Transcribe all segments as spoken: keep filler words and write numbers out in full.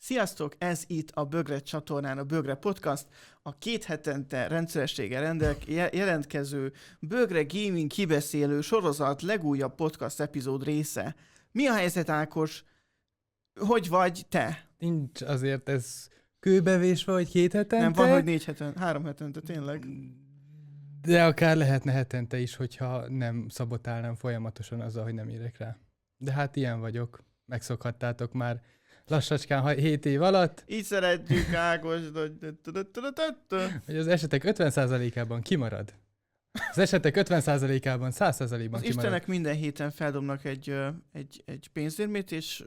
Sziasztok, ez itt a Bögre csatornán, a Bögre Podcast, a két hetente rendszerességgel rendelk, jelentkező Bögre Gaming kibeszélő sorozat legújabb podcast epizód része. Mi a helyzet, Ákos? Hogy vagy te? Nincs azért ez kőbevésve, hogy két hetente. Nem, van, hogy négy hetente, három hetente, tényleg. De akár lehetne hetente is, hogyha nem szabotálnám folyamatosan azzal, hogy nem érek rá. De hát ilyen vagyok. Megszokhattátok már lassacskán hét év alatt. Így szeretjük, Ákos, hogy az esetek ötven százalékában kimarad. Az esetek ötven százalékában száz százalékban kimarad. Istenek minden héten feldobnak egy, egy, egy pénzérmét, és,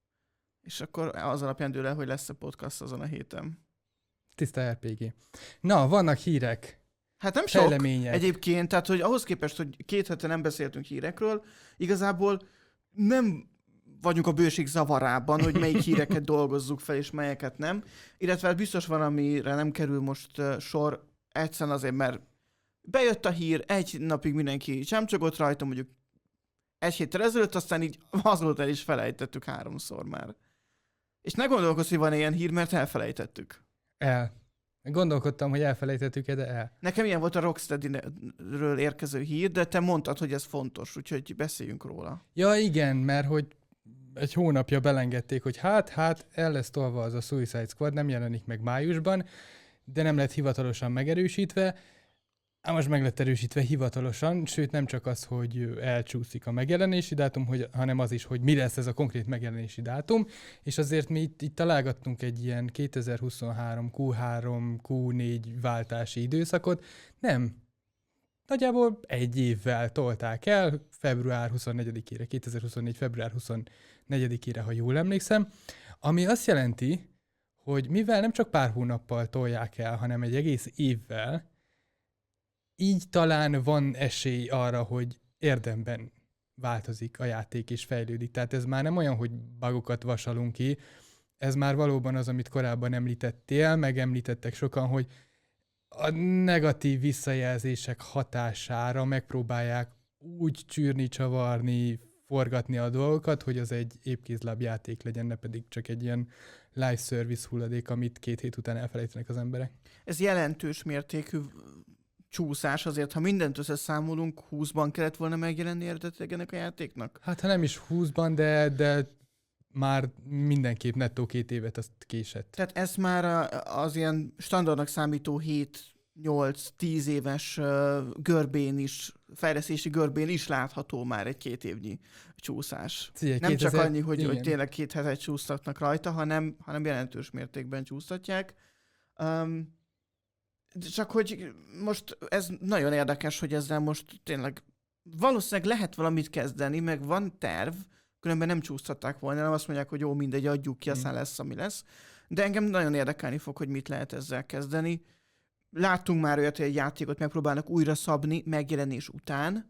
és akkor az alapján dől el, hogy lesz a podcast azon a héten. Tiszta er pé gé. Na, vannak hírek. Hát nem sok fejlemények. Egyébként, tehát hogy ahhoz képest, hogy két hete nem beszéltünk hírekről, igazából nem vagyunk a bőség zavarában, hogy melyik híreket dolgozzuk fel, és melyeket nem. Illetve biztos van, amire nem kerül most uh, sor, egyszerűen azért, mert bejött a hír, egy napig mindenki csámcsogott rajta, mondjuk egy héttel ezelőtt, aztán így azóta el is felejtettük háromszor már. És ne gondolkozz, hogy van ilyen hír, mert elfelejtettük. El. Gondolkodtam, hogy elfelejtettük-e, de el. Nekem ilyen volt a Rocksteady-ről érkező hír, de te mondtad, hogy ez fontos, úgyhogy beszéljünk róla. Ja igen, mert hogy egy hónapja belengedték, hogy hát, hát el lesz tolva az a Suicide Squad, nem jelenik meg májusban, de nem lett hivatalosan megerősítve. Ám most meg lett erősítve hivatalosan, sőt nem csak az, hogy elcsúszik a megjelenési dátum, hogy, hanem az is, hogy mi lesz ez a konkrét megjelenési dátum, és azért mi itt, itt találgattunk egy ilyen kétezer-huszonhárom kú három kú négy váltási időszakot. Nem. Nagyjából egy évvel tolták el, február huszonnegyedikére, kétezer-huszonnégy. február huszonnegyedikére, ha jól emlékszem, ami azt jelenti, hogy mivel nem csak pár hónappal tolják el, hanem egy egész évvel, így talán van esély arra, hogy érdemben változik a játék és fejlődik. Tehát ez már nem olyan, hogy bugokat vasalunk ki, ez már valóban az, amit korábban említettél, meg említettek sokan, hogy a negatív visszajelzések hatására megpróbálják úgy csűrni, csavarni, forgatni a dolgokat, hogy az egy épkézláb játék legyen, ne pedig csak egy ilyen live service hulladék, amit két hét után elfelejtenek az emberek. Ez jelentős mértékű csúszás azért, ha mindent összeszámolunk, húszban kellett volna megjelenni eredetileg ennek a játéknak? Hát ha nem is húszban, de, de már mindenképp nettó két évet azt késett. Tehát ez már az ilyen standardnak számító hét nyolc tíz éves görbén is, fejlesztési görbén is látható már egy két évnyi csúszás. Ciye, nem kétezer csak annyi, hogy, hogy tényleg két hetet csúsztatnak rajta, hanem, hanem jelentős mértékben csúsztatják. Um, Csak hogy most ez nagyon érdekes, hogy ezzel most tényleg valószínűleg lehet valamit kezdeni, meg van terv, különben nem csúsztatták volna, nem azt mondják, hogy jó, mindegy, adjuk ki, aztán lesz, ami lesz. De engem nagyon érdekelni fog, hogy mit lehet ezzel kezdeni. Láttunk már olyat, hogy egy játékot megpróbálnak újra szabni megjelenés után.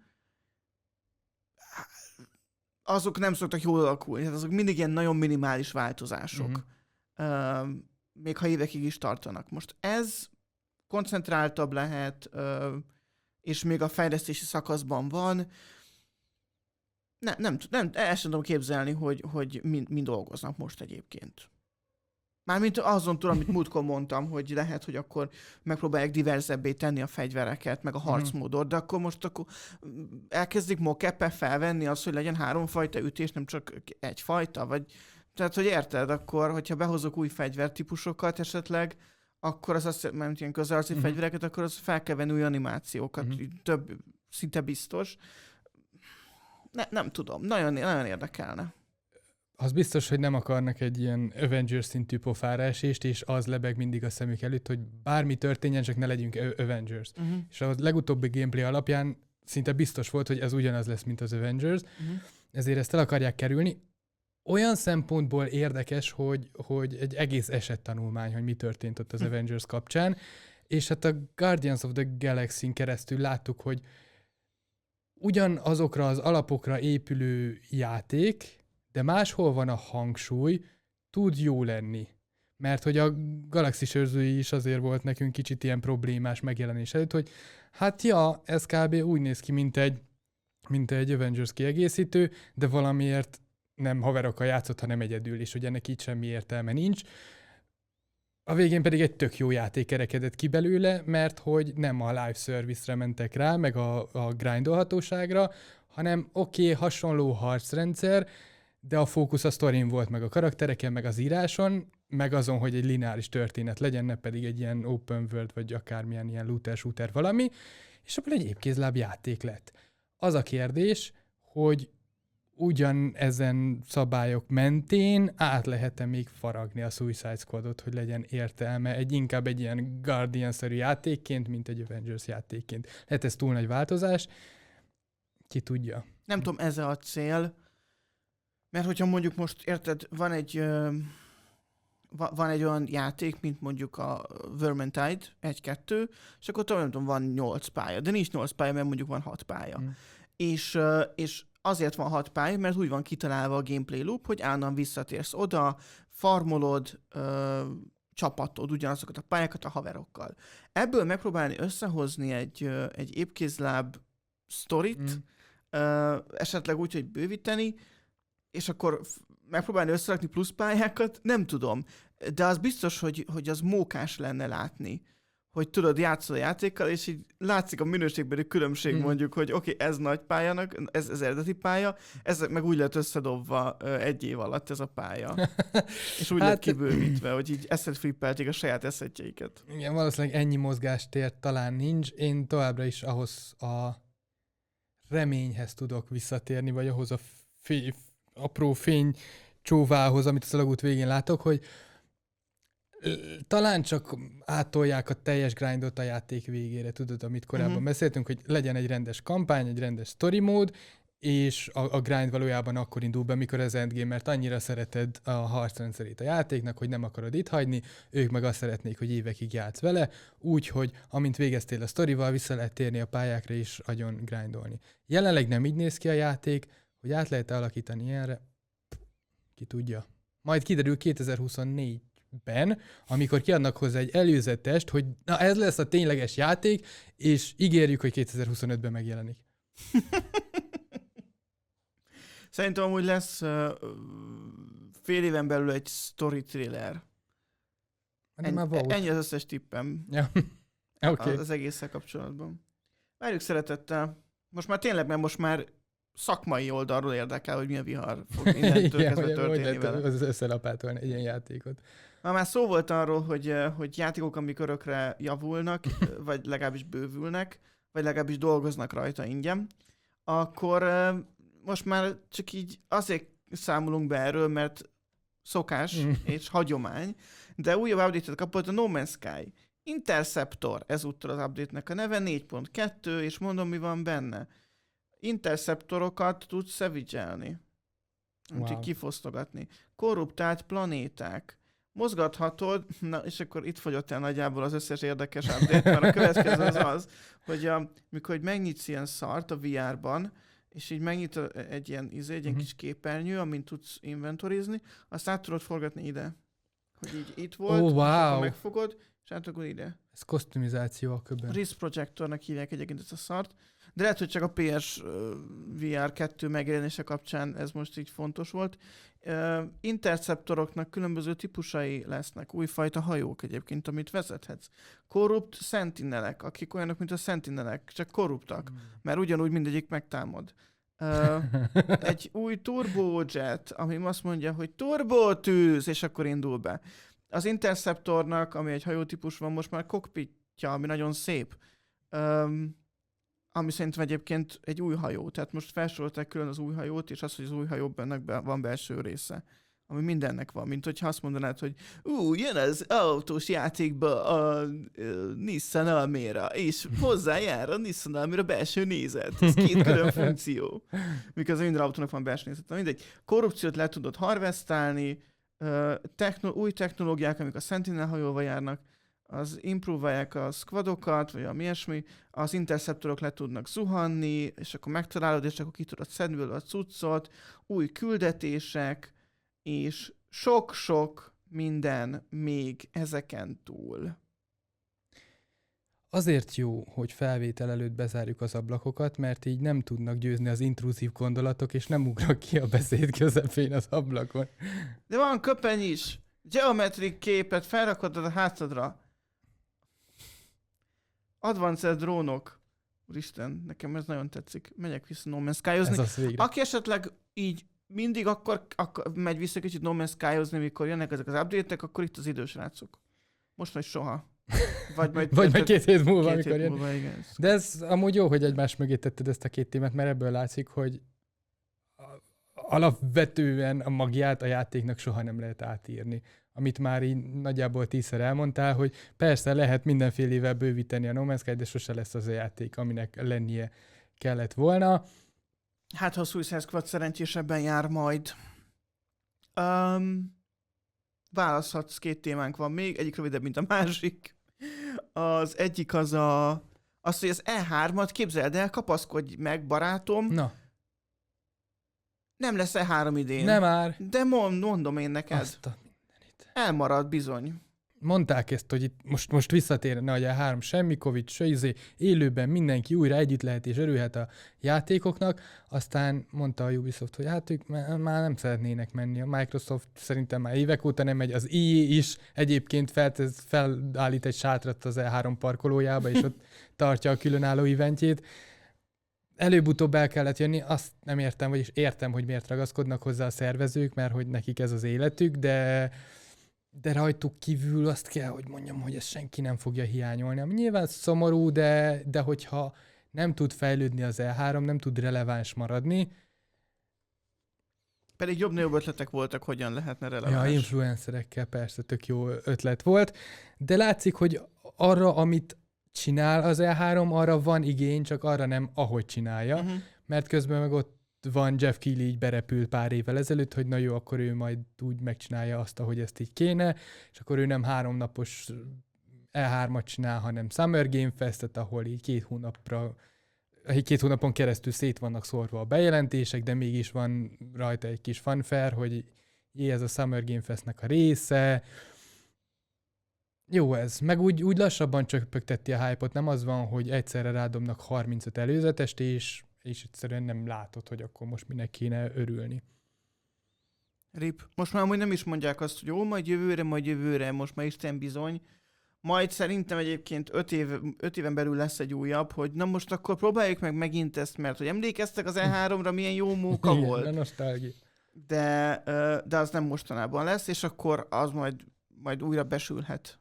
Azok nem szoktak jól alakulni, tehát azok mindig ilyen nagyon minimális változások. Uh-huh. Uh, még ha évekig is tartanak. Most ez koncentráltabb lehet, és még a fejlesztési szakaszban van. Nem, nem, nem el sem tudom képzelni, hogy, hogy mind, mind dolgoznak most egyébként. Mármint azon túl, amit múltkor mondtam, hogy lehet, hogy akkor megpróbálják diverzebbé tenni a fegyvereket, meg a harcmódot, de akkor most akkor elkezdik mock-up-el felvenni azt, hogy legyen háromfajta ütés, nem csak egyfajta, vagy tehát, hogy érted, akkor, hogyha behozok új fegyvertípusokat esetleg, akkor az azt, mert ilyen közelharci uh-huh. fegyvereket, akkor az fel kell venni új animációkat, uh-huh. több, szinte biztos. Ne, nem tudom, nagyon, nagyon érdekelne. Az biztos, hogy nem akarnak egy ilyen Avengers szintű pofára esést, és az lebeg mindig a szemük előtt, hogy bármi történjen, csak ne legyünk Avengers. Uh-huh. És a legutóbbi gameplay alapján szinte biztos volt, hogy ez ugyanaz lesz, mint az Avengers, uh-huh. ezért ezt el akarják kerülni. Olyan szempontból érdekes, hogy, hogy egy egész esettanulmány, hogy mi történt ott az hm. Avengers kapcsán, és hát a Guardians of the Galaxy-n keresztül láttuk, hogy ugyanazokra az alapokra épülő játék, de máshol van a hangsúly, tud jó lenni. Mert hogy a Galaxy őrzői is azért volt nekünk kicsit ilyen problémás megjelenés előtt, hogy hát ja, ez kb. Úgy néz ki, mint egy, mint egy Avengers kiegészítő, de valamiért nem haverokkal játszott, hanem egyedül, és hogy ennek így semmi értelme nincs. A végén pedig egy tök jó játék kerekedett ki belőle, mert hogy nem a live service-re mentek rá, meg a, a grindolhatóságra, hanem oké, okay, hasonló harcrendszer, de a fókusz a sztorin volt, meg a karaktereken, meg az íráson, meg azon, hogy egy lineáris történet legyen, ne pedig egy ilyen open world, vagy akármilyen ilyen looter-shooter valami, és abból egy épkézláb játék lett. Az a kérdés, hogy ugyan ezen szabályok mentén át lehet-e még faragni a Suicide Squadot, hogy legyen értelme egy inkább egy ilyen Guardian-szerű játékként, mint egy Avengers játékként. Lehet ez túl nagy változás? Ki tudja. Nem tudom, ez a cél, mert hogyha mondjuk most, érted, van egy, uh, van egy olyan játék, mint mondjuk a Vermintide egy-kettő, és akkor tudom, nem tudom, van nyolc pálya, de nincs nyolc pálya, mert mondjuk van hat pálya. Mm. És, uh, és azért van hat pálya, mert úgy van kitalálva a gameplay loop, hogy állandóan visszatérsz oda, farmolod, uh, csapatod ugyanazokat a pályákat a haverokkal. Ebből megpróbálni összehozni egy, uh, egy épkézláb sztorit, mm. uh, esetleg úgy, hogy bővíteni, és akkor megpróbálni összerakni plusz pályákat, nem tudom. De az biztos, hogy, hogy az mókás lenne látni. Hogy tudod, játszol a játékkal, és így látszik a minőségbeli különbség, hmm. mondjuk, hogy oké, okay, ez nagy pályának, ez az eredeti pálya, ez meg úgy lett összedobva egy év alatt ez a pálya. És úgy hát, lett kibővítve, hogy így eszet flippelték a saját eszetjeiket. Igen, valószínűleg ennyi mozgástér talán nincs. Én továbbra is ahhoz a reményhez tudok visszatérni, vagy ahhoz a fi- apró fény csóvához, amit az alagút végén látok, hogy talán csak átolják a teljes grindot a játék végére, tudod, amit korábban uh-huh. beszéltünk, hogy legyen egy rendes kampány, egy rendes story mód, és a, a grind valójában akkor indul be, mikor az endgame, mert annyira szereted a harcrendszerét a játéknak, hogy nem akarod itt hagyni, ők meg azt szeretnék, hogy évekig játsz vele, úgyhogy amint végeztél a sztorival, vissza lehet térni a pályákra és agyon grindolni. Jelenleg nem így néz ki a játék, hogy át lehet alakítani ilyenre, ki tudja. Majd kiderül kétezer-huszonnégyben, amikor kiadnak hozzá egy előzetest, hogy na ez lesz a tényleges játék, és ígérjük, hogy kétezer-huszonötben megjelenik. Szerintem amúgy lesz uh, fél éven belül egy story thriller. Ennyi, ennyi az összes tippem. Ja. Okay. Az, az egésszel kapcsolatban. Várjuk szeretettel. Most már tényleg, mert most már szakmai oldalról érdekel, hogy mi a vihar fog mindentől kezdve történni vele. Az összelapátolni egy ilyen játékot. Ha már szó volt arról, hogy, hogy játékok, amik örökre javulnak, vagy legalábbis bővülnek, vagy legalábbis dolgoznak rajta ingyen, akkor most már csak így azért számolunk be erről, mert szokás mm. és hagyomány, de újabb update-et kapott a No Man's Sky. Interceptor, ezúttal az update-nek a neve, négy pont kettő, és mondom, mi van benne. Interceptorokat tudsz savage-elni. Wow. Kifosztogatni. Korruptált planéták. Mozgathatod, na és akkor itt fogyott el nagyjából az összes érdekes update, mert a következő az az, hogy a, mikor megnyitsz ilyen szart a vé er-ban, és így megnyit egy ilyen, izé, egy ilyen uh-huh. kis képernyő, amint tudsz inventorizni, azt át tudod forgatni ide. Hogy így itt volt, oh, wow. és akkor megfogod, és átugod ide. Ez kosztumizáció a köbben. Risk Projectornak hívják egyébként ezt a szart. De lehet, hogy csak a pé es vé er kettő megjelenése kapcsán ez most így fontos volt. Uh, interceptoroknak különböző típusai lesznek, újfajta hajók egyébként, amit vezethetsz. Korrupt sentinelek, akik olyanok, mint a sentinelek, csak korruptak, mm. mert ugyanúgy mindegyik megtámad. Uh, egy új turbojet, ami azt mondja, hogy turbotűz, és akkor indul be. Az Interceptornak, ami egy hajótípus van, most már kokpitja, ami nagyon szép. Um, ami szerintem egyébként egy új hajó. Tehát most felsorolták külön az új hajót, és az, hogy az új hajóban van belső része. Ami mindennek van. Mint hogyha azt mondanád, hogy ú, jön az autós játékba a, a Nissan Almera, és hozzájár a Nissan Almera belső nézet. Ez két külön funkció. Miközben minden autónak van belső nézet. Mindegy. Korrupciót le tudod harvestálni, techno- új technológiák, amik a Sentinel hajóval járnak, az improválják a squadokat, vagy ami ilyesmi, az interceptorok le tudnak zuhanni, és akkor megtalálod, és akkor ki tudod szedni a cuccot, új küldetések, és sok-sok minden még ezeken túl. azért jó, hogy felvétel előtt bezárjuk az ablakokat, mert így nem tudnak győzni az intrúzív gondolatok, és nem ugrok ki a beszéd közepén az ablakon. De van köpeny is. Geometric képet felrakod a hátadra. Advanced drónok. Úristen, nekem ez nagyon tetszik. Megyek vissza No Man's Sky-ozni. Ez az végre. Aki esetleg így mindig akkor, akkor megy vissza kicsit No Man's Sky-ozni, mikor jönnek ezek az update-ek, akkor itt az idősrácok. Most vagy soha. Vagy majd, Vagy majd két hét múlva, két amikor hét jön. múlva, igen. De ez amúgy jó, hogy egymás mögé tetted ezt a két témát, mert ebből látszik, hogy alapvetően a magját a játéknak soha nem lehet átírni. Amit már így nagyjából tízszer elmondtál, hogy persze lehet mindenfélével bővíteni a No Man's Sky, de sose lesz az a játék, aminek lennie kellett volna. Hát, ha a Suicide Squad szerencsésebben jár majd. Um, választhatsz, két témánk van még, egyik rövidebb, mint a másik. Az egyik az a... Az, hogy az E hármat képzeld el, kapaszkodj meg, barátom. Na. Nem lesz E három idén. Nem már. De mond, mondom én neked. Azt a mindenit. Elmarad bizony. Mondták ezt, hogy itt most, most visszatérne, hogy a három semmi Covid, se izé, élőben mindenki újra együtt lehet és örülhet a játékoknak, aztán mondta a Ubisoft, hogy hát ők már nem szeretnének menni. A Microsoft szerintem már évek óta nem megy, az E A is egyébként feltez, felállít egy sátrat az E három parkolójába, és ott tartja a különálló eventjét. Előbb-utóbb el kellett jönni, azt nem értem, vagyis értem, hogy miért ragaszkodnak hozzá a szervezők, mert hogy nekik ez az életük, de de rajtuk kívül azt kell, hogy mondjam, hogy ezt senki nem fogja hiányolni. Ami nyilván szomorú, de, de hogyha nem tud fejlődni az E három, nem tud releváns maradni. Pedig jobb-jobb ötletek voltak, hogyan lehetne releváns. Ja, influencerekkel persze tök jó ötlet volt, de látszik, hogy arra, amit csinál az E három, arra van igény, csak arra nem, ahogy csinálja, uh-huh. mert közben meg ott van Jeff Keighley így berepült pár évvel ezelőtt, hogy na jó, akkor ő majd úgy megcsinálja azt, ahogy ezt így kéne, és akkor ő nem háromnapos E hármat csinál, hanem Summer Game Festet, ahol így két hónapra, két hónapon keresztül szét vannak szórva a bejelentések, de mégis van rajta egy kis fanfare, hogy jé, ez a Summer Game Festnek a része. Jó ez. Meg úgy, úgy lassabban csöpögteti a hype-ot, nem az van, hogy egyszerre rádomnak harmincöt előzetest, és és egyszerűen nem látod, hogy akkor most minek kéne örülni. Rip. Most már amúgy nem is mondják azt, hogy jó, majd jövőre, majd jövőre, most már Isten bizony. Majd szerintem egyébként öt, év, öt éven belül lesz egy újabb, hogy na most akkor próbáljuk meg megint ezt, mert hogy emlékeztek az E háromra, milyen jó móka igen, volt. De nostálgia. De, de az nem mostanában lesz, és akkor az majd, majd újra besülhet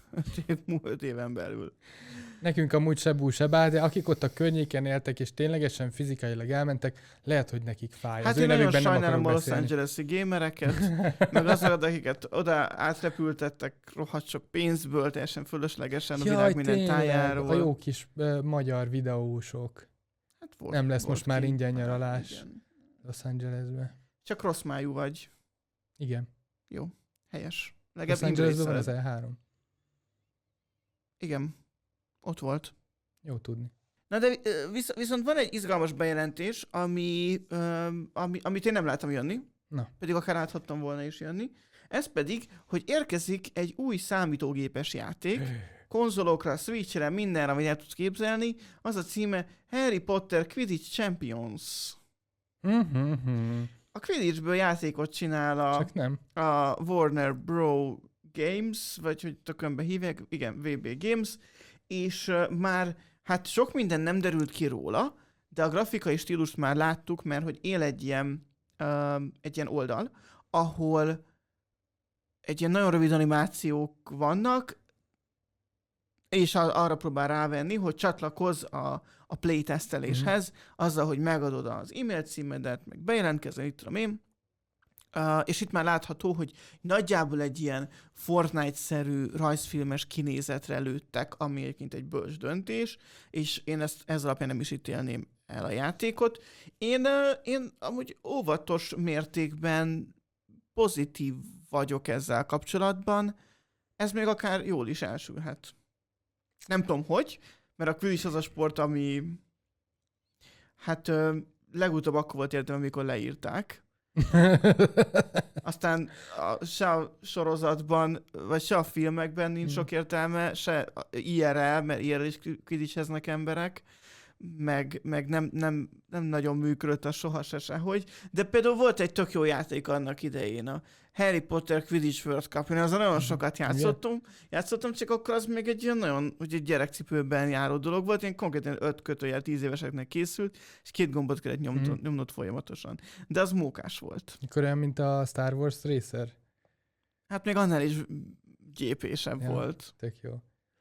öt éven belül. Nekünk amúgy se búj, se bár, de akik ott a környéken éltek, és ténylegesen fizikailag elmentek, lehet, hogy nekik fáj. Hát az én nagyon sajnálom a Los beszélni. Angeles-i gamereket, meg azokat, akiket oda átrepültettek rohadt sok pénzből, teljesen fölöslegesen a Jaj, világ minden tényleg, tájáról. a jó kis uh, magyar videósok. Hát volt, nem lesz volt most már ki. ingyen nyaralás Igen. Los Angelesbe. Csak rossz májú vagy. Igen. Jó, helyes. Los Legalább Angelesben van embrace-el. az E három. Igen, ott volt. Jó tudni. Na de visz, viszont van egy izgalmas bejelentés, ami, ami, amit én nem láttam jönni, Na. pedig akár láthattam volna is jönni. Ez pedig, hogy érkezik egy új számítógépes játék, konzolokra, Switchre, mindenre, amit el tudsz képzelni. Az a címe Harry Potter Quidditch Champions. Mm-hmm. A Quidditchből játékot csinál a, Csak nem. a Warner Bros. Games, vagy hogy tökönbe hívják, igen, vé bé Games, és uh, már hát sok minden nem derült ki róla, de a grafikai stílust már láttuk, mert hogy él egy ilyen, uh, egy ilyen oldal, ahol egy ilyen nagyon rövid animációk vannak, és a, arra próbál rávenni, hogy csatlakozz a, a playteszteléshez, mm-hmm. azzal, hogy megadod az e-mail címedet, meg bejelentkezel, itt tudom én, Uh, és itt már látható, hogy nagyjából egy ilyen Fortnite-szerű rajzfilmes kinézetre lőttek, ami egyébként egy bölcs döntés, és én ezt ez alapján nem is ítélném el a játékot. Én, uh, én amúgy óvatos mértékben pozitív vagyok ezzel kapcsolatban, ez még akár jól is elsülhet. Nem tudom hogy, mert a Quidditch az a sport, ami hát uh, legutóbb akkor volt értem, amikor leírták, Aztán a, se a sorozatban, vagy se a filmekben nincs sok értelme, se I R L, mert I R L is quidditcheznek emberek, meg, meg nem, nem, nem nagyon működött a soha se sehogy. De például volt egy tök jó játék annak idején, a Harry Potter Quidditch World Cup. Én azon nagyon sokat játszottam, játszottam, csak akkor az még egy ilyen nagyon, hogy egy gyerekcipőben járó dolog volt. Én konkrétan öt kötőjel tíz éveseknek készült, és két gombot kellett nyomnod, mm. nyomnod folyamatosan. De az mókás volt. Akkor olyan, mint a Star Wars Racer? Hát még annál is gyépésebb ja, volt. Tök jó.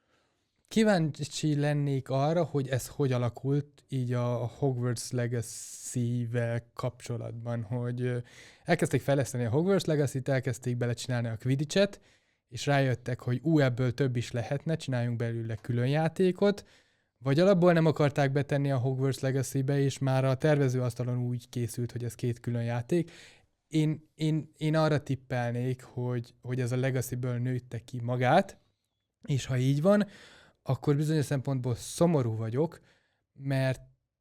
Kíváncsi lennék arra, hogy ez hogy alakult így a Hogwarts Legacy-vel kapcsolatban, hogy elkezdték fejleszteni a Hogwarts Legacy-t, elkezdték belecsinálni a Quidditch-et, és rájöttek, hogy ú, ebből több is lehetne, csináljunk belőle külön játékot, vagy alapból nem akarták betenni a Hogwarts Legacy-be, és már a tervezőasztalon úgy készült, hogy ez két külön játék. Én, én, én arra tippelnék, hogy, hogy ez a Legacy-ből nőtte ki magát, és ha így van, akkor bizonyos szempontból szomorú vagyok, mert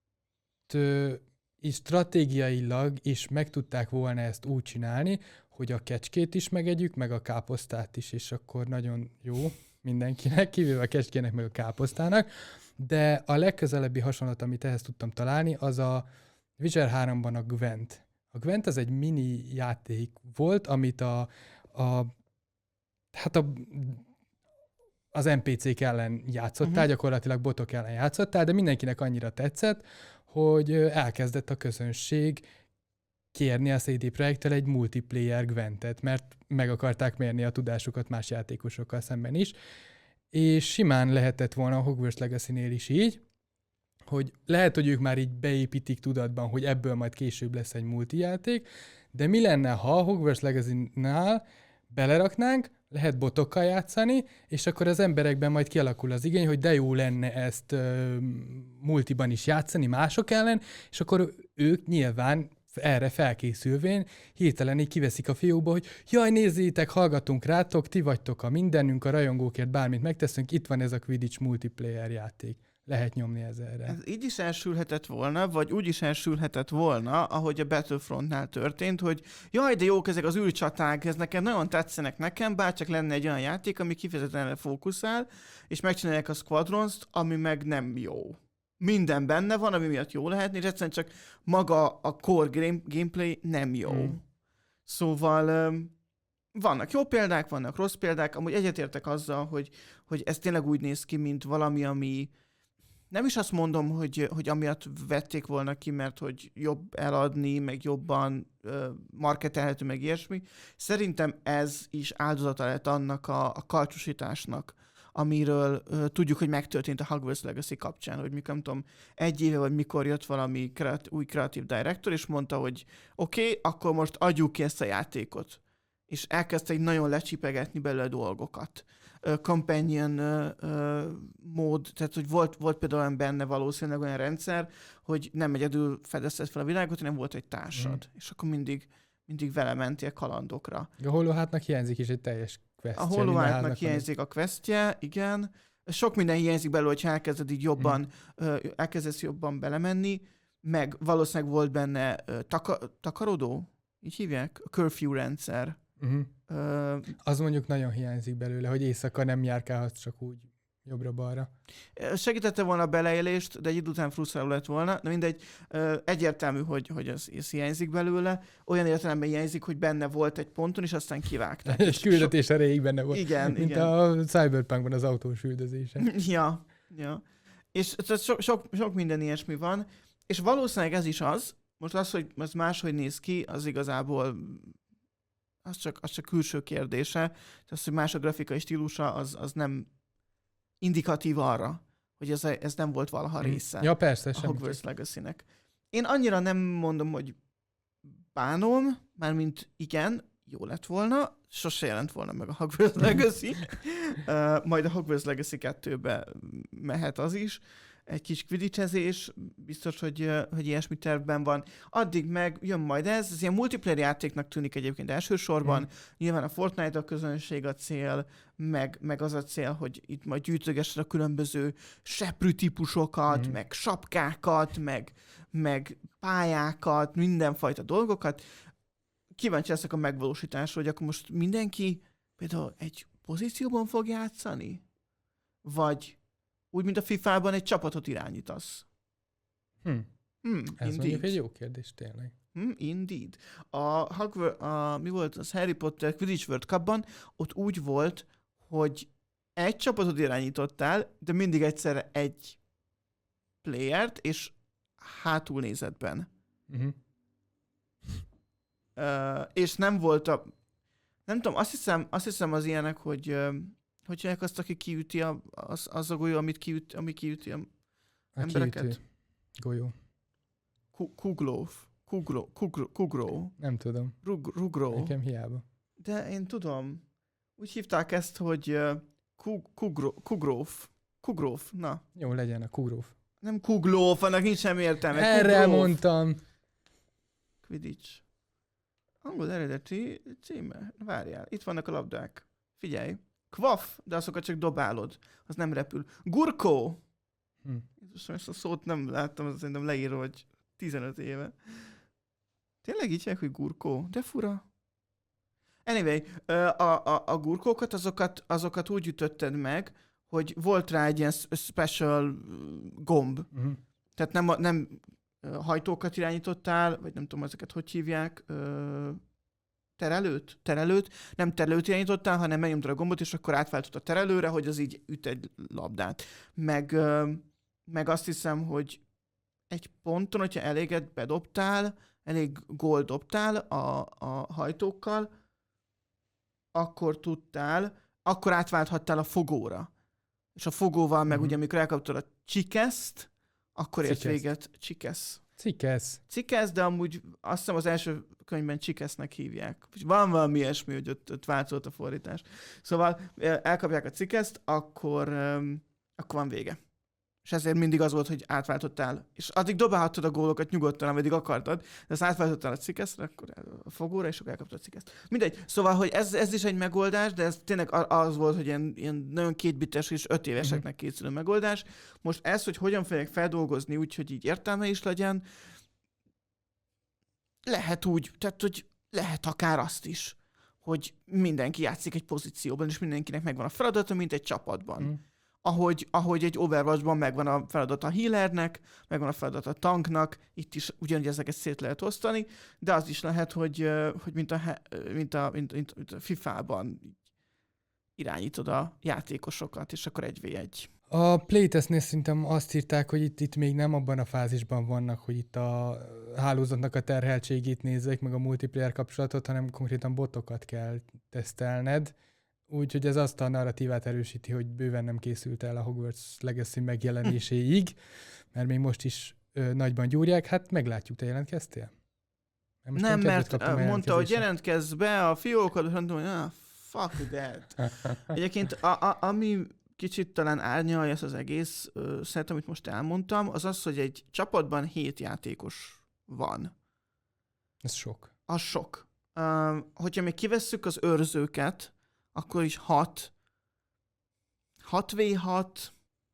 ö, és stratégiailag is meg tudták volna ezt úgy csinálni, hogy a kecskét is megegyük, meg a káposztát is, és akkor nagyon jó mindenkinek, kivéve a kecskének, meg a káposztának. De a legközelebbi hasonlat, amit ehhez tudtam találni, az a Witcher háromban a Gwent. A Gwent az egy mini játék volt, amit a, a hát a az en pé cék ellen játszottál, uh-huh. gyakorlatilag botok ellen játszottál, de mindenkinek annyira tetszett, hogy elkezdett a közönség kérni a cé dé Projekttől egy multiplayer Gwentet, mert meg akarták mérni a tudásukat más játékosokkal szemben is, és simán lehetett volna a Hogwarts Legacy-nél is így, hogy lehet, hogy ők már így beépítik tudatban, hogy ebből majd később lesz egy multijáték, de mi lenne, ha a Hogwarts Legacy-nál beleraknánk, lehet botokkal játszani, és akkor az emberekben majd kialakul az igény, hogy de jó lenne ezt uh, multiban is játszani mások ellen, és akkor ők nyilván erre felkészülvén hirtelen így kiveszik a fiókba, hogy jaj, nézzétek, hallgatunk rátok, ti vagytok a mindenünk, a rajongókért bármit megteszünk, itt van ez a Quidditch multiplayer játék. Lehet nyomni ezerre. Ez így is elsülhetett volna, vagy úgy is elsülhetett volna, ahogy a Battlefrontnál történt, hogy jaj, de jók ezek az űrcsaták, ez nekem nagyon tetszenek nekem, bárcsak lenne egy olyan játék, ami kifejezetten erre fókuszál, és megcsinálják a Squadrons-t, ami meg nem jó. Minden benne van, ami miatt jó lehetni, és egyszerűen csak maga a core game- gameplay nem jó. Hmm. Szóval um, vannak jó példák, vannak rossz példák, amúgy egyetértek azzal, hogy, hogy ez tényleg úgy néz ki, mint valami, ami nem is azt mondom, hogy, hogy amiatt vették volna ki, mert hogy jobb eladni, meg jobban uh, marketelhető, meg ilyesmi. Szerintem ez is áldozata lett annak a, a karcsúsításnak, amiről uh, tudjuk, hogy megtörtént a Hogwarts Legacy kapcsán, hogy mikor, nem tudom, egy éve vagy mikor jött valami kreat- új creative director, és mondta, hogy oké, okay, akkor most adjuk ki ezt a játékot. És elkezdte egy nagyon lecsipegetni belőle dolgokat. Uh, companion uh, uh, mód, tehát hogy volt, volt például benne valószínűleg olyan rendszer, hogy nem egyedül fedezted fel a világot, hanem volt egy társad. Mm. És akkor mindig, mindig vele mentél kalandokra. A Hollow-Heartnak hiányzik is egy teljes questje. A Hollow-Heartnak hiányzik a questje, igen. Sok minden hiányzik belőle, hogyha elkezded így jobban, mm. uh, elkezdesz jobban belemenni, meg valószínűleg volt benne uh, taka- takarodó, így hívják? A curfew rendszer. Uh-huh. Uh, az mondjuk nagyon hiányzik belőle, hogy éjszaka nem járkálhatsz csak úgy jobbra-balra. Segítette volna a beleélést, de egy idő után frusztráló lett volna. De mindegy, egyértelmű, hogy, hogy ez, ez hiányzik belőle. Olyan értelemben hiányzik, hogy benne volt egy ponton, és aztán kivágták. És küldetés erejéig benne volt. Igen, mint igen. a Cyberpunkban az autós üldözése. ja, ja. És so, sok, sok minden ilyesmi van. És valószínűleg ez is az, most az, hogy ez máshogy néz ki, az igazából az csak, az csak külső kérdése. Az, hogy más a grafikai stílusa, az, az nem indikatív arra, hogy ez, ez nem volt valaha része ja, persze, a Hogwarts Legacy-nek. Én annyira nem mondom, hogy bánom, mármint igen, jó lett volna, sose jelent volna meg a Hogwarts Legacy. uh, majd a Hogwarts Legacy kettőbe mehet az is. Egy kis quidditchezés, biztos, hogy, hogy ilyesmi tervben van. Addig meg jön majd ez, ez ilyen multiplayer játéknak tűnik egyébként elsősorban. Mm. Nyilván a Fortnite a közönség a cél, meg, meg az a cél, hogy itt majd gyűjtögessen a különböző seprű típusokat, mm. meg sapkákat, meg, meg pályákat, mindenfajta dolgokat. kíváncsi leszek a megvalósításra, hogy akkor most mindenki például egy pozícióban fog játszani? Vagy úgy, mint a fifában egy csapatot irányítasz? Hm. Hmm, Ez indeed. mondjuk egy jó kérdés, tényleg. Hmm, indeed. A, Hogwarts, a mi volt az Harry Potter Quidditch World Cupban, ott úgy volt, hogy egy csapatot irányítottál, de mindig egyszerre egy playert, és hátul nézetben. Uh-huh. Uh, és nem volt a... Nem tudom, azt hiszem, azt hiszem az ilyenek, hogy uh, hogy csinálják azt, aki kiüti a, az, az a golyó, amit kiüt, ami kiüti a A embereket? kiütő golyó. Ku- Kuglóf. Kugló. Kugló. Kugló. Nem tudom. Rug, rugró. Nekem hiába. De én tudom. Úgy hívták ezt, hogy uh, kug, kugró, kugróf. Kugróf. Na. Jó, legyen a kugróf. Nem kuglóf, annak nincs semmi értelme. Erre Kugróf. mondtam. Quidditch. Angol eredeti címe. Várjál, itt vannak a labdák. Figyelj. Kvaf, de azokat csak dobálod. Az nem repül. Gurkó. Hm. Most ezt a szót nem láttam, az szerintem leírva, hogy tizenöt éve. Tényleg így hívják, hogy gurkó? De fura. Anyway, a, a, a gurkókat, azokat, azokat úgy ütötted meg, hogy volt rá egy ilyen special gomb. Uh-huh. Tehát nem, nem hajtókat irányítottál, vagy nem tudom, ezeket hogy hívják, terelőt? Terelőt? Nem terelőt irányítottál, hanem megnyomtad a gombot, és akkor átváltott a terelőre, hogy az így üt egy labdát. Meg, meg azt hiszem, hogy egy ponton, hogyha eléget bedobtál, elég gól dobtál a, a hajtókkal, akkor tudtál, akkor átválthattál a fogóra. És a fogóval meg uh-huh. ugye, amikor elkaptad a csikeszt, akkor ért Cikeszt. véget Cikesz. Cikesz. Cikesz, de amúgy azt hiszem az első könyvben Cikesznek hívják. Van valami ilyesmi, hogy ott, ott változott a fordítás. Szóval elkapják a Cikeszt, akkor, um, akkor van vége. És ezért mindig az volt, hogy átváltottál. És addig dobálhattad a gólokat nyugodtan, ameddig akartad, de azt átváltottál a Cikeszre, akkor a fogóra, és akkor elkaptad a Cikeszt. Mindegy. Szóval, hogy ez, ez is egy megoldás, de ez tényleg az volt, hogy ilyen, ilyen nagyon kétbites és öt éveseknek készülő megoldás. Most ez, hogy hogyan fogják feldolgozni úgy, hogy így értelme is legyen, lehet úgy, tehát, hogy lehet akár azt is, hogy mindenki játszik egy pozícióban, és mindenkinek megvan a feladata, mint egy csapatban. Mm. Ahogy, ahogy egy Overwatchban megvan a feladat a healernek, megvan a feladat a tanknak, itt is ugyanúgy ezeket szét lehet osztani, de az is lehet, hogy, hogy mint, a, mint, a, mint, mint a fifában irányítod a játékosokat, és akkor egy vé egy. A playtestnél szerintem azt írták, hogy itt, itt még nem abban a fázisban vannak, hogy itt a hálózatnak a terheltségét nézzék, meg a multiplayer kapcsolatot, hanem konkrétan botokat kell tesztelned. Úgyhogy ez azt a narratívát erősíti, hogy bőven nem készült el a Hogwarts Legacy megjelenéséig, mert még most is ö, nagyban gyúrják. Hát meglátjuk, te jelentkeztél? Most nem, mert mondta, hogy jelentkezz be a fiókot, és mondtam, hogy ah, fuck that. Egyébként a, a, ami kicsit talán árnyalja ezt az egész uh, szert, amit most elmondtam, az az, hogy egy csapatban hét játékos van. Ez sok. Az sok. Uh, hogyha még kivesszük az őrzőket, akkor is hat. hat vé hat.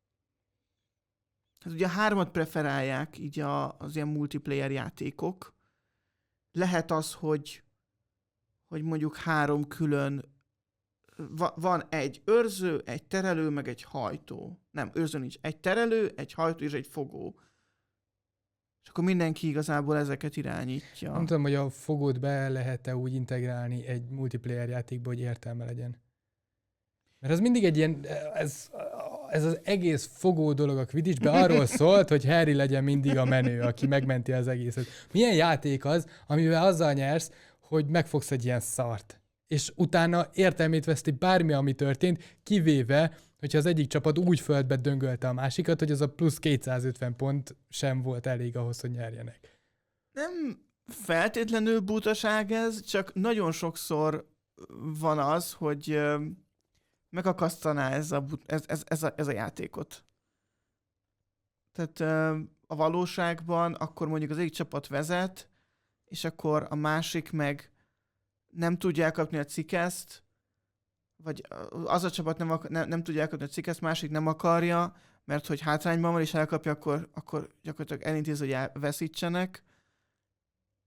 Hát ugye a hármat preferálják így a, az ilyen multiplayer játékok. Lehet az, hogy, hogy mondjuk három külön Va- van egy őrző, egy terelő, meg egy hajtó. Nem, őrző nincs. Egy terelő, egy hajtó és egy fogó. És akkor mindenki igazából ezeket irányítja. Nem tudom, hogy a fogót be lehet-e úgy integrálni egy multiplayer játékba, hogy értelme legyen. Mert az mindig egy ilyen, ez, ez az egész fogó dolog a Quidditchben arról szólt, hogy Harry legyen mindig a menő, aki megmenti az egészet. Milyen játék az, amivel azzal nyersz, hogy megfogsz egy ilyen szart. És utána értelmét veszti bármi, ami történt, kivéve, hogyha az egyik csapat úgy földbe döngölte a másikat, hogy az a plusz kétszázötven pont sem volt elég ahhoz, hogy nyerjenek. Nem feltétlenül butaság ez, csak nagyon sokszor van az, hogy megakasztaná ez a, ez, ez, ez, a, ez a játékot. Tehát a valóságban akkor mondjuk az egyik csapat vezet, és akkor a másik meg nem tudja elkapni a cikeszt, vagy az a csapat nem, ak- nem, nem tudja elkapni a cikeszt, másik nem akarja, mert hogy hátrányban van, és elkapja, akkor, akkor gyakorlatilag elintéz, hogy el- veszítsenek.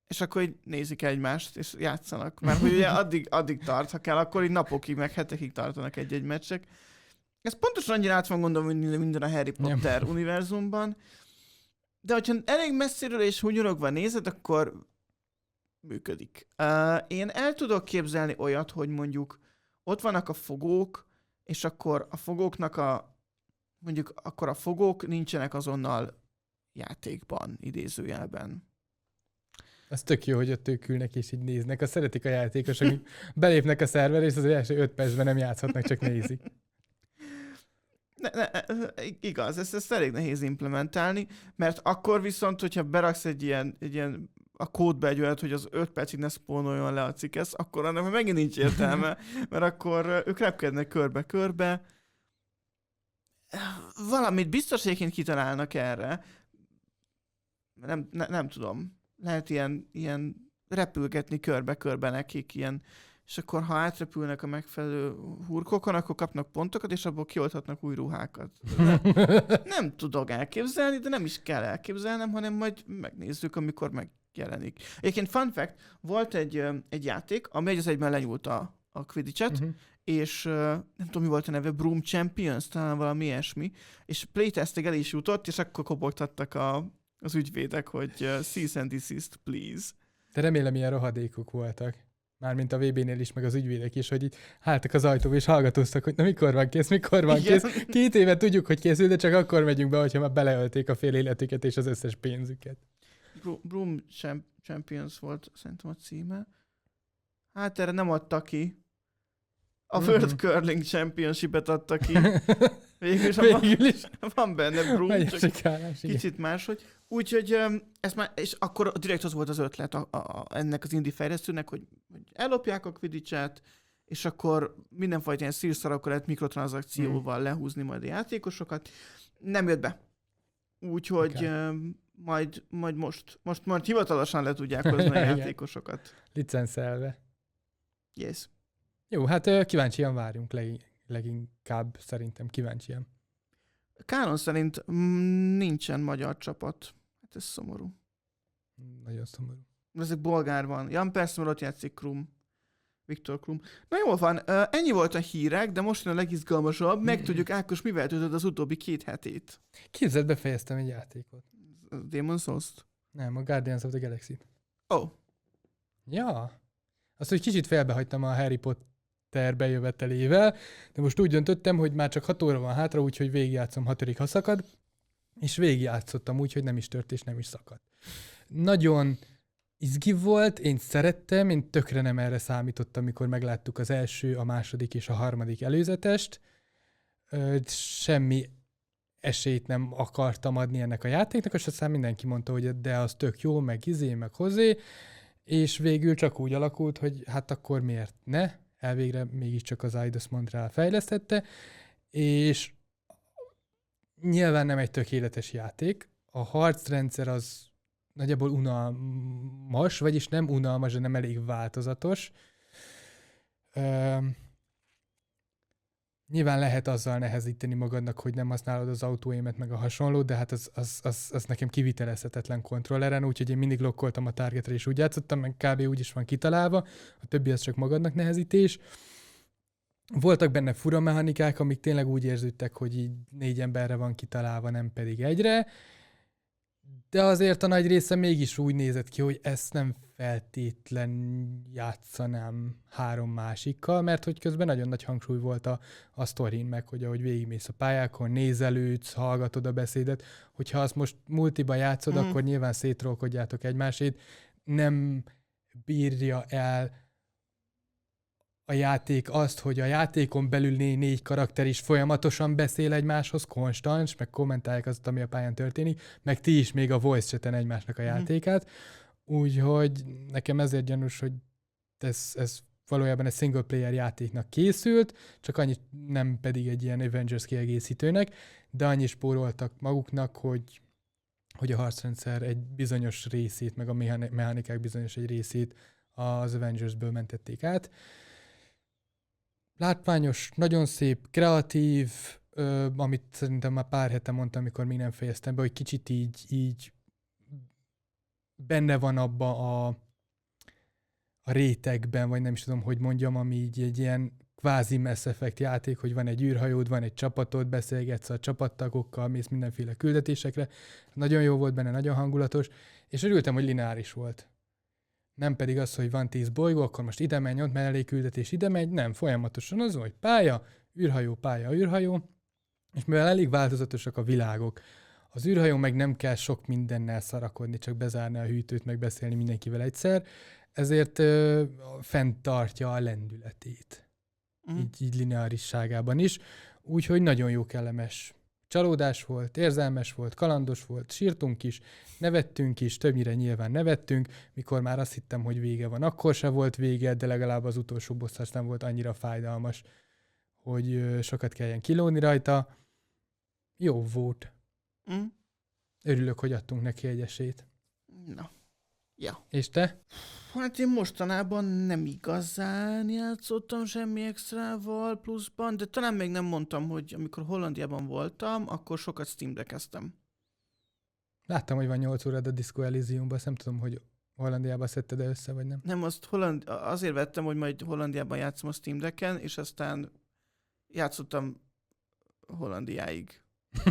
és akkor így nézik egymást, és játszanak. Mert hogy ugye addig, addig tart, ha kell, akkor így napokig, meg hetekig tartanak egy-egy meccsek. Ez pontosan annyira át van gondolom, mint minden a Harry Potter nem. univerzumban. De hogyha elég messziről és hunyorogva nézed, akkor működik. Uh, én el tudok képzelni olyat, hogy mondjuk ott vannak a fogók, és akkor a fogóknak a mondjuk akkor a fogók nincsenek azonnal játékban, idézőjelben. Az tök jó, hogy ott ők ülnek és így néznek. Azt szeretik a játékosok, hogy belépnek a szerverre, és az első öt percben nem játszhatnak, csak nézik. Ne, ne, igaz, ezt, ezt elég nehéz implementálni, mert akkor viszont, hogyha beraksz egy ilyen, egy ilyen a kódba egy olyat, hogy az öt percig ne spónoljon le a cikesz, akkor annak megint nincs értelme, mert akkor ők repkednek körbe-körbe. Valamit biztos egyébként kitalálnak erre. Nem, ne, nem tudom. Lehet ilyen, ilyen repülgetni körbe-körbe nekik, ilyen, és akkor ha átrepülnek a megfelelő hurkokon, akkor kapnak pontokat, és abból kiolthatnak új ruhákat. Nem, nem tudok elképzelni, de nem is kell elképzelnem, hanem majd megnézzük, amikor megjelenik. Egyébként fun fact, volt egy, egy játék, ami egy az egyben lenyúlt a, a Quidditch-et, uh-huh. és uh, nem tudom, mi volt a neve, Broom Champions, talán valami ilyesmi, és playtestig el is jutott, és akkor kopogtattak a, az ügyvédek, hogy uh, cease and desist, please. De remélem, ilyen rohadékok voltak. Mármint a vé bé-nél is, meg az ügyvédek is, hogy így álltak az ajtóba, és hallgatóztak, hogy na mikor van kész, mikor van Igen. kész. Két éve tudjuk, hogy készül, de csak akkor megyünk be, hogyha már beleölték a fél életüket és az összes pénzüket. Broom Champions volt szerintem a címe. Hát erre nem adta ki. A mm-hmm. World Curling Championship-et adta ki. Végül is, Végül is. Van, van benne Broom, csak kicsit máshogy. Úgyhogy ez már, és akkor direkt az volt az ötlet a, a, ennek az indie fejlesztőnek, hogy, hogy ellopják a Quidditch-et, és akkor mindenfajta ilyen szírszarokkal lehet mikrotranszakcióval mm. lehúzni majd a játékosokat. Nem jött be. Úgyhogy okay. majd, majd most, most majd hivatalosan le tudják hozni a játékosokat. Licenszelve. Yes. Jó, hát kíváncsian várjunk leg, leginkább szerintem kíváncsian. Kánon szerint nincsen magyar csapat. Hát ez szomorú. Nagyon szomorú. Ezek bolgár van. Jan persze, ott játszik Krum. Viktor Krum. Na jól van, ennyi volt a hírek, de most jön a legizgalmasabb. Megtudjuk, Ákos, mivel töltöd az utóbbi két hetét? Képzeld, befejeztem egy játékot. Demon's Souls-t? Nem, a Guardians of the Galaxy-t. Oh. Ja. Azt, hogy kicsit félbehagytam a Harry Potter bejövetelével, de most úgy döntöttem, hogy már csak hat óra van hátra, úgyhogy végigjátszom hatodik, ha szakad, és végigjátszottam úgy, hogy nem is tört és nem is szakadt. Nagyon izgi volt, én szerettem, én tökre nem erre számítottam, amikor megláttuk az első, a második és a harmadik előzetest. Semmi esélyt nem akartam adni ennek a játéknak, és aztán mindenki mondta, hogy de az tök jó, meg izé, meg hozzé, és végül csak úgy alakult, hogy hát akkor miért ne? Elvégre mégiscsak az Eidos Montreal fejlesztette, és nyilván nem egy tökéletes játék. A harcrendszer az nagyjából unalmas, vagyis nem unalmas, de nem elég változatos. Üm, nyilván lehet azzal nehezíteni magadnak, hogy nem használod az autóémet meg a hasonló, de hát az, az, az, az nekem kivitelezhetetlen kontrolleren, úgyhogy én mindig lokkoltam a targetre, és úgy játszottam, meg kb. Úgy is van kitalálva, a többi az csak magadnak nehezítés. Voltak benne fura mechanikák, amik tényleg úgy érződtek, hogy így négy emberre van kitalálva, nem pedig egyre, de azért a nagy része mégis úgy nézett ki, hogy ezt nem feltétlen játszanám három másikkal, mert hogy közben nagyon nagy hangsúly volt a, a sztorin, meg hogy ahogy végigmész a pályákon, nézelődsz, hallgatod a beszédet, hogyha azt most multiba játszod, mm. akkor nyilván szétrolkodjátok egymásét, nem bírja el a játék azt, hogy a játékon belül né- négy karakter is folyamatosan beszél egymáshoz, konstans, meg kommentálják azt, ami a pályán történik, meg ti is még a voice chaten egymásnak a játékát. Mm. Úgyhogy nekem ezért gyanús, hogy ez, ez valójában egy single player játéknak készült, csak annyit nem pedig egy ilyen Avengers kiegészítőnek, de annyi spóroltak maguknak, hogy, hogy a harcrendszer egy bizonyos részét, meg a mechanikák bizonyos egy részét az Avengersből mentették át. Látványos, nagyon szép, kreatív, ö, amit szerintem már pár hete mondtam, amikor még nem fejeztem be, hogy kicsit így, így benne van abba a, a rétegben, vagy nem is tudom, hogy mondjam, ami így egy ilyen kvázi Mass Effect játék, hogy van egy űrhajód, van egy csapatod, beszélgetsz a csapattagokkal, mész mindenféle küldetésekre. Nagyon jó volt benne, nagyon hangulatos, és örültem, hogy lineáris volt. Nem pedig az, hogy van tíz bolygó, akkor most ide menj, ott mellé küldetés, ide megy, nem, folyamatosan az, hogy pálya, űrhajó, pálya, űrhajó, és mivel elég változatosak a világok, az űrhajó meg nem kell sok mindennel szarakodni, csak bezárni a hűtőt, meg beszélni mindenkivel egyszer, ezért ö, fenntartja a lendületét. Mm. Így, így lineárisságában is. Úgyhogy nagyon jó kellemes csalódás volt, érzelmes volt, kalandos volt, sírtunk is, nevettünk is, többnyire nyilván nevettünk, mikor már azt hittem, hogy vége van. Akkor se volt vége, de legalább az utolsó bosszás nem volt annyira fájdalmas, hogy ö, sokat kelljen kilóni rajta. Jó volt. Mm. Örülök, hogy adtunk neki egy esélyt. Na. Ja. És te? Hát én mostanában nem igazán játszottam semmi extrával pluszban, de talán még nem mondtam, hogy amikor Hollandiában voltam, akkor sokat Steam Deckeztem. Láttam, hogy van nyolc órád a Disco Elysiumban, azt nem tudom, hogy Hollandiában szedted össze, vagy nem? Nem, azt Holland... azért vettem, hogy majd Hollandiában játszom a Steam Decken, és aztán játszottam Hollandiáig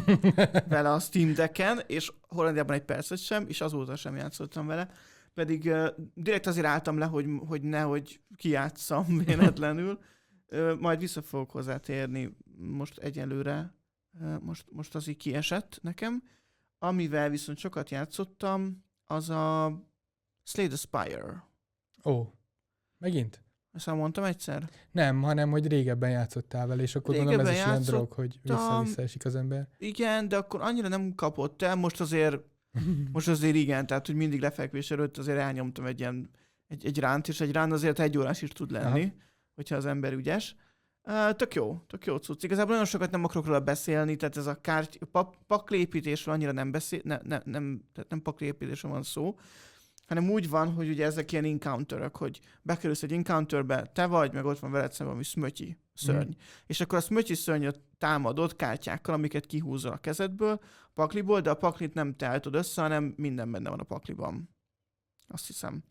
vele a Steam Decken, és Hollandiában egy percet sem, és azóta sem játszottam vele. Pedig uh, direkt azért álltam le, hogy, hogy nehogy kijátszam véletlenül. Uh, majd vissza fogok hozzátérni most egyelőre. Uh, most, most az így kiesett nekem. Amivel viszont sokat játszottam, az a Slay the Spire. Ó, megint? Ezt már mondtam egyszer? Nem, hanem, hogy régebben játszottál vele, és akkor régebben gondolom ez is ilyen dolog, hogy vissza-vissza esik az ember. Igen, de akkor annyira nem kapott el, most azért Most azért igen, tehát hogy mindig lefekvés előtt azért elnyomtam egy ilyen, egy, egy ránt, és egy rán azért egy órás is tud lenni, aha, hogyha az ember ügyes. Uh, tök jó, tök jó cucc. Igazából nagyon sokat nem akarok róla beszélni, tehát ez a kárt, pa, paklépítésről annyira nem beszél, ne, ne, nem, tehát nem paklépítésről van szó, hanem úgy van, hogy ugye ezek ilyen encounterök, hogy bekerülsz egy encounterbe, te vagy, meg ott van veled szemben valami szmötyi szörny. Mm. És akkor a szmötyi szörnyöt támadod kártyákkal, amiket kihúzol a kezedből, a pakliból, de a paklit nem te álltod össze, hanem minden benne van a pakliban. Azt hiszem.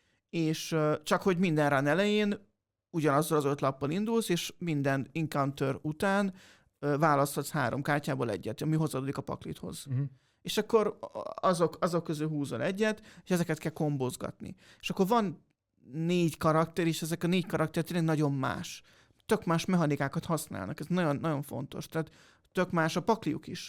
És uh, csak hogy minden rán elején ugyanazzal az öt lappal indulsz, és minden encounter után uh, választhatsz három kártyából egyet, ami hozzáadodik a paklithoz. Mm. És akkor azok, azok közül húzol egyet, és ezeket kell kombozgatni. És akkor van négy karakter, és ezek a négy karakter tényleg nagyon más. Tök más mechanikákat használnak, ez nagyon, nagyon fontos. Tehát tök más a pakliuk is.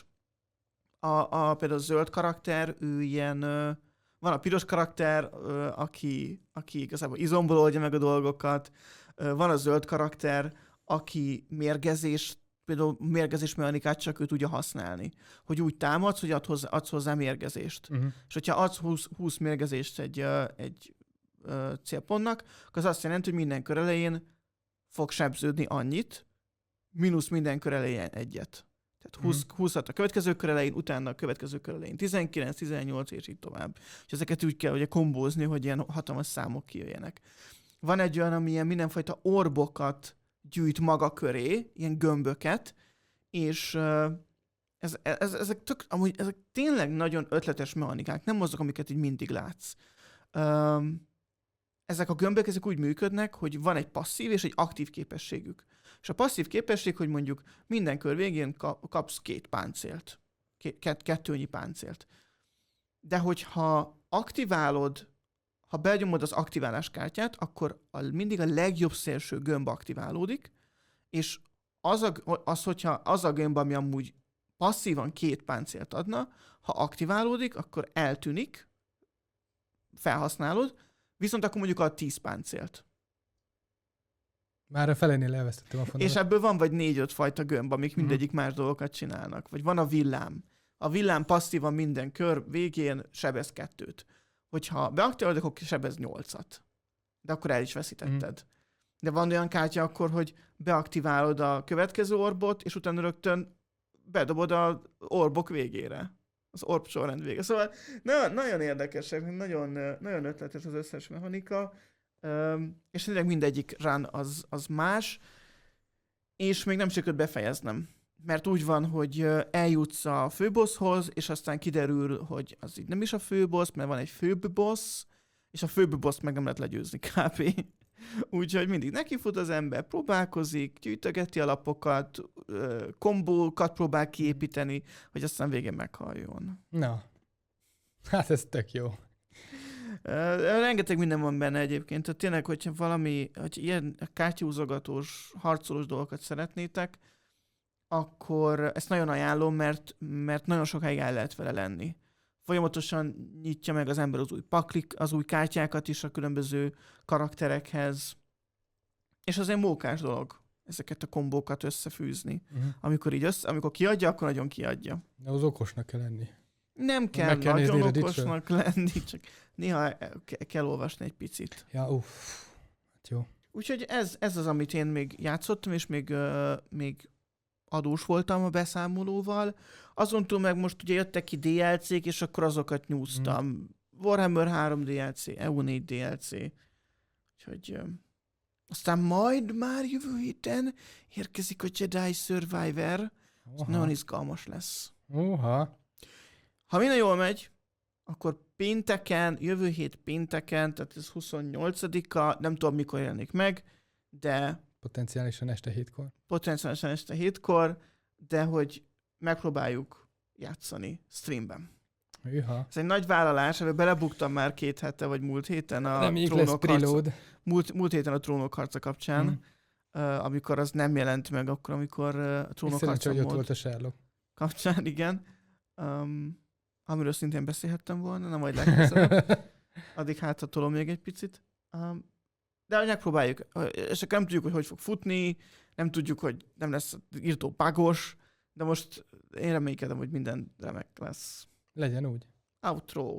A, a, például a zöld karakter, ő ilyen, ö, van a piros karakter, ö, aki, aki igazából izomból oldja meg a dolgokat, ö, van a zöld karakter, aki mérgezés, például mérgezés mechanikát csak ő tudja használni. Hogy úgy támadsz, hogy adsz hozzá, adsz hozzá mérgezést. Uh-huh. És hogyha adsz húsz, húsz mérgezést egy, uh, egy uh, célpontnak, akkor az azt jelenti, hogy minden kör elején fog sebződni annyit, mínusz minden kör elején egyet. Tehát húsz, uh-huh. húszat a következő kör elején, utána a következő kör elején tizenkilenc, tizennyolc és így tovább. És ezeket úgy kell ugye kombózni, hogy ilyen hatalmas számok kijöjjenek. Van egy olyan, ami ilyen mindenfajta orbokat gyűjt maga köré, ilyen gömböket, és uh, ez, ez, ezek, tök, amúgy, ezek tényleg nagyon ötletes mechanikák, nem azok, amiket így mindig látsz. Um, ezek a gömbök ezek úgy működnek, hogy van egy passzív és egy aktív képességük. És a passzív képesség, hogy mondjuk minden kör végén kapsz két páncélt, két, kettőnyi páncélt. De hogyha aktiválod, ha benyomod az aktiválás kártyát, akkor a, mindig a legjobb szélső gömb aktiválódik, és az, a, az, hogyha az a gömb, ami amúgy passzívan két páncélt adna, ha aktiválódik, akkor eltűnik, felhasználod, viszont akkor mondjuk ad tíz páncélt. Már a felénél elvesztettem a fonalat. És ebből van vagy négy-öt fajta gömb, amik mm-hmm. mindegyik más dolgokat csinálnak. Vagy van a villám. A villám passzívan minden kör végén sebez kettőt. Hogyha beaktiválod, akkor sebez nyolcat. De akkor el is veszítetted. Mm. De van olyan kártya akkor, hogy beaktiválod a következő orbot, és utána rögtön bedobod az orbok végére. Az orb sorrend vége. Szóval na, nagyon érdekesek, nagyon, nagyon ötletes az összes mechanika, és tényleg mindegyik run az, az más, és még nem sikerült befejeznem. mert úgy van, hogy ö, eljutsz a főbosshoz, és aztán kiderül, hogy az így nem is a főbossz, mert van egy főbb boss, és a főbb boss meg nem lehet legyőzni kb. Úgyhogy mindig nekifut az ember, próbálkozik, gyűjtögeti a lapokat, ö, kombókat próbál kiépíteni, hogy aztán végén meghalljon. Na, hát ez tök jó. Uh, rengeteg minden van benne egyébként, tehát tényleg, hogyha valami, hogy ilyen kártyahúzogatós, harcolós dolgokat szeretnétek, akkor ezt nagyon ajánlom, mert, mert nagyon sokáig el lehet vele lenni. Folyamatosan nyitja meg az ember az új paklik, az új kártyákat is a különböző karakterekhez, és az egy mókás dolog ezeket a kombókat összefűzni. Uh-huh. Amikor így össze, amikor kiadja, akkor nagyon kiadja. De az okosnak kell lenni. Nem kell, kell nagyon okosnak lenni, csak néha kell olvasni egy picit. Ja, uff. Hát jó. Úgyhogy ez, ez az, amit én még játszottam, és még, uh, még adós voltam a beszámolóval. Azon túl meg most ugye jöttek ki dé el cé-k, és akkor azokat nyúztam. Mm. Warhammer három dé el cé, é u négy dé el cé. Úgyhogy uh, aztán majd már jövő héten érkezik a Jedi Survivor. Ez nagyon izgalmas lesz. Oha. Ha minden jól megy, akkor pénteken, jövő hét pénteken, tehát ez huszonnyolcadika, nem tudom mikor jelenik meg, de... Potenciálisan este hétkor. Potenciálisan este hétkor, de hogy megpróbáljuk játszani streamben. Üha. Ez egy nagy vállalás, amiben belebuktam már két hete, vagy múlt héten a Reméljük trónok lesz harca, múlt, múlt héten a trónok harca kapcsán, mm. uh, amikor az nem jelent meg, akkor amikor uh, a trónok harca hogy ott volt a Sherlock. Kapcsán, igen. Um, amiről szintén beszélhettem volna, na majd legközelebb. Addig hátatolom még egy picit. Um, de megpróbáljuk. És akkor nem tudjuk, hogy hogy fog futni, nem tudjuk, hogy nem lesz írtó bugos, de most én reménykedem, hogy minden remek lesz. Legyen úgy. Outro.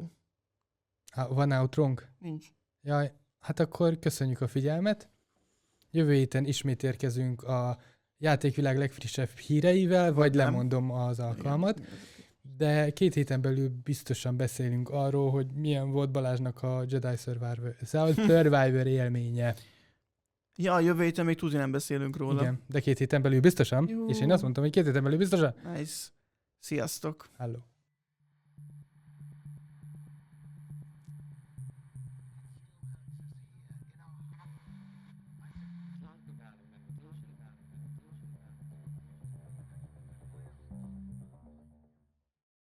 Há, van outrónk? Nincs. Jaj, hát akkor köszönjük a figyelmet. Jövő héten ismét érkezünk a játékvilág legfrissebb híreivel, vagy nem. Lemondom az alkalmat. Igen. De két héten belül biztosan beszélünk arról, hogy milyen volt Balázsnak a Jedi Survivor, Survivor élménye. Ja, jövő héten még tudni nem beszélünk róla. Igen, de két héten belül biztosan. Jó. És én azt mondtam, hogy két héten belül biztosan. Nice. Sziasztok. Hello.